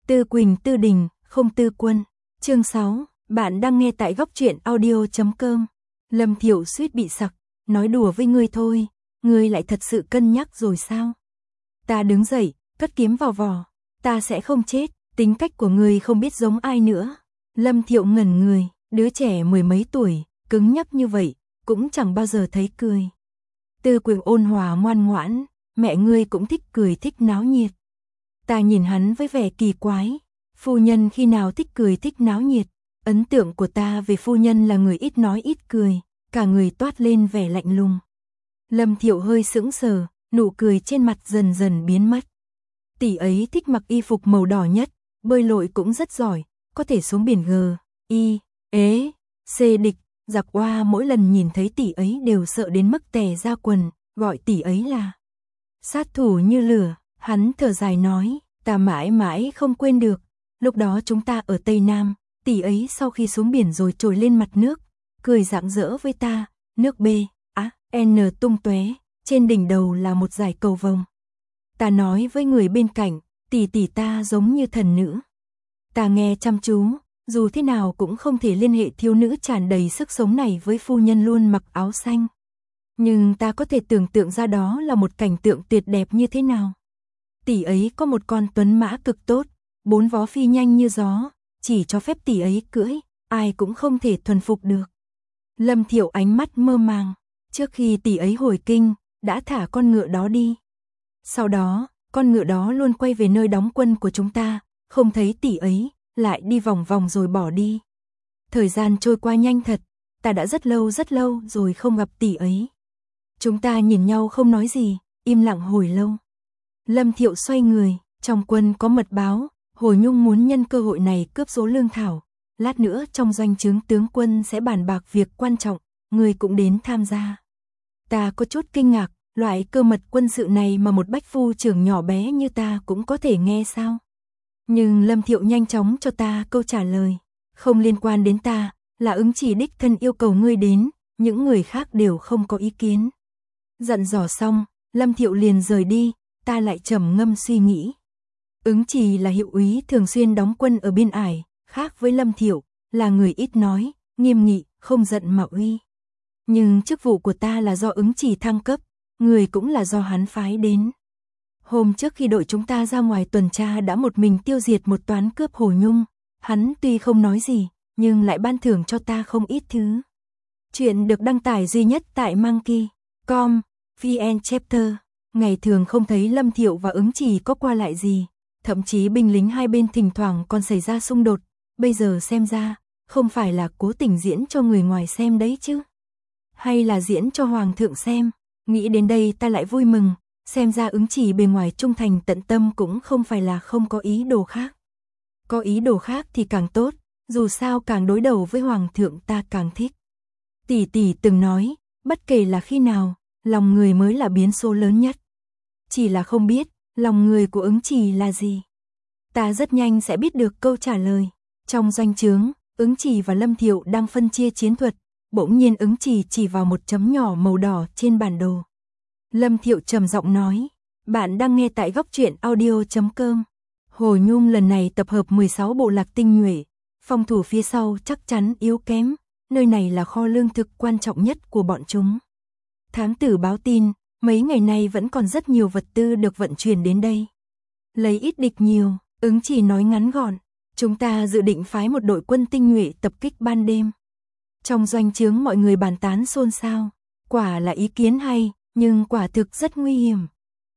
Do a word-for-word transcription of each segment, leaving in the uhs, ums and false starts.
Tư Quỳnh Tư Đình, không Tư Quân. Chương sáu, bạn đang nghe tại góc truyện audio chấm com. Lâm Thiệu suýt bị sặc, nói đùa với ngươi thôi, ngươi lại thật sự cân nhắc rồi sao? Ta đứng dậy, cất kiếm vào vỏ, ta sẽ không chết, tính cách của ngươi không biết giống ai nữa. Lâm Thiệu ngẩn người, đứa trẻ mười mấy tuổi, cứng nhắc như vậy, cũng chẳng bao giờ thấy cười. Tư Quỳnh ôn hòa ngoan ngoãn, mẹ ngươi cũng thích cười thích náo nhiệt. Ta nhìn hắn với vẻ kỳ quái, phu nhân khi nào thích cười thích náo nhiệt, ấn tượng của ta về phu nhân là người ít nói ít cười, cả người toát lên vẻ lạnh lùng. Lâm Thiệu hơi sững sờ, nụ cười trên mặt dần dần biến mất. Tỷ ấy thích mặc y phục màu đỏ nhất, bơi lội cũng rất giỏi, có thể xuống biển G, I, ế, C địch, giặc oa mỗi lần nhìn thấy tỷ ấy đều sợ đến mức tè ra quần, gọi tỷ ấy là sát thủ như lửa. Hắn thở dài nói, ta mãi mãi không quên được, lúc đó chúng ta ở Tây Nam, tỷ ấy sau khi xuống biển rồi trồi lên mặt nước, cười rạng rỡ với ta, nước B, á, N tung tóe, trên đỉnh đầu là một dải cầu vồng. Ta nói với người bên cạnh, tỷ tỷ ta giống như thần nữ. Ta nghe chăm chú, dù thế nào cũng không thể liên hệ thiếu nữ tràn đầy sức sống này với phu nhân luôn mặc áo xanh. Nhưng ta có thể tưởng tượng ra đó là một cảnh tượng tuyệt đẹp như thế nào. Tỷ ấy có một con tuấn mã cực tốt, bốn vó phi nhanh như gió, chỉ cho phép tỷ ấy cưỡi, ai cũng không thể thuần phục được. Lâm Thiệu ánh mắt mơ màng, trước khi tỷ ấy hồi kinh, đã thả con ngựa đó đi. Sau đó, con ngựa đó luôn quay về nơi đóng quân của chúng ta, không thấy tỷ ấy, lại đi vòng vòng rồi bỏ đi. Thời gian trôi qua nhanh thật, ta đã rất lâu rất lâu rồi không gặp tỷ ấy. Chúng ta nhìn nhau không nói gì, im lặng hồi lâu. Lâm Thiệu xoay người, trong quân có mật báo, Hồ Nhung muốn nhân cơ hội này cướp số lương thảo. Lát nữa trong doanh trướng tướng quân sẽ bàn bạc việc quan trọng, người cũng đến tham gia. Ta có chút kinh ngạc, loại cơ mật quân sự này mà một bách phu trưởng nhỏ bé như ta cũng có thể nghe sao? Nhưng Lâm Thiệu nhanh chóng cho ta câu trả lời, không liên quan đến ta, là Ứng Chỉ đích thân yêu cầu ngươi đến, những người khác đều không có ý kiến. Dặn dò xong, Lâm Thiệu liền rời đi. Ta lại trầm ngâm suy nghĩ. Ứng Trì là hiệu úy thường xuyên đóng quân ở biên ải, khác với Lâm Thiệu, là người ít nói, nghiêm nghị, không giận mà uy. Nhưng chức vụ của ta là do Ứng Trì thăng cấp, người cũng là do hắn phái đến. Hôm trước khi đội chúng ta ra ngoài tuần tra đã một mình tiêu diệt một toán cướp Hồ Nhung, hắn tuy không nói gì, nhưng lại ban thưởng cho ta không ít thứ. Chuyện được đăng tải duy nhất tại monkey chấm com, vn chapter. Ngày thường không thấy Lâm Thiệu và Ứng Trì có qua lại gì, thậm chí binh lính hai bên thỉnh thoảng còn xảy ra xung đột, bây giờ xem ra, không phải là cố tình diễn cho người ngoài xem đấy chứ. Hay là diễn cho Hoàng thượng xem, nghĩ đến đây ta lại vui mừng, xem ra Ứng Trì bề ngoài trung thành tận tâm cũng không phải là không có ý đồ khác. Có ý đồ khác thì càng tốt, dù sao càng đối đầu với Hoàng thượng ta càng thích. Tỷ tỷ từng nói, bất kể là khi nào, lòng người mới là biến số lớn nhất. Chỉ là không biết, lòng người của Ứng Trì là gì. Ta rất nhanh sẽ biết được câu trả lời. Trong doanh trướng, Ứng Trì và Lâm Thiệu đang phân chia chiến thuật, bỗng nhiên Ứng Trì chỉ vào một chấm nhỏ màu đỏ trên bản đồ. Lâm Thiệu trầm giọng nói, bạn đang nghe tại góc truyện audio chấm com. Hồ Nhung lần này tập hợp mười sáu bộ lạc tinh nhuệ, phòng thủ phía sau chắc chắn yếu kém, nơi này là kho lương thực quan trọng nhất của bọn chúng. Thám tử báo tin, mấy ngày nay vẫn còn rất nhiều vật tư được vận chuyển đến đây. Lấy ít địch nhiều, Ứng Trì nói ngắn gọn, chúng ta dự định phái một đội quân tinh nhuệ tập kích ban đêm. Trong doanh trướng mọi người bàn tán xôn xao, quả là ý kiến hay, nhưng quả thực rất nguy hiểm.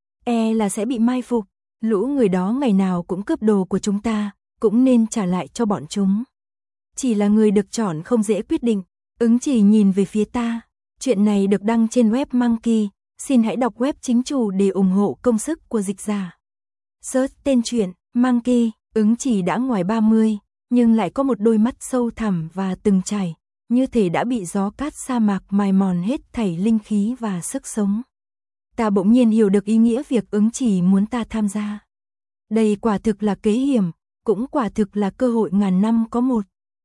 E là sẽ bị mai phục, lũ người đó ngày nào cũng cướp đồ của chúng ta, cũng nên trả lại cho bọn chúng. Chỉ là người được chọn không dễ quyết định, Ứng Trì nhìn về phía ta. Chuyện này được đăng trên web Monkey, xin hãy đọc web chính chủ để ủng hộ công sức của dịch giả. Search tên truyện, Monkey, Ứng Trì đã ngoài ba mươi, nhưng lại có một đôi mắt sâu thẳm và từng trải, như thể đã bị gió cát sa mạc mài mòn hết thảy linh khí và sức sống. Ta bỗng nhiên hiểu được ý nghĩa việc Ứng Trì muốn ta tham gia. Đây quả thực là kế hiểm, cũng quả thực là cơ hội ngàn năm có một.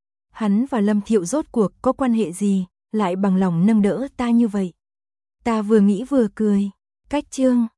Hắn và Lâm Thiệu rốt cuộc có quan hệ gì, lại bằng lòng nâng đỡ ta như vậy. Ta vừa nghĩ vừa cười. Cách chương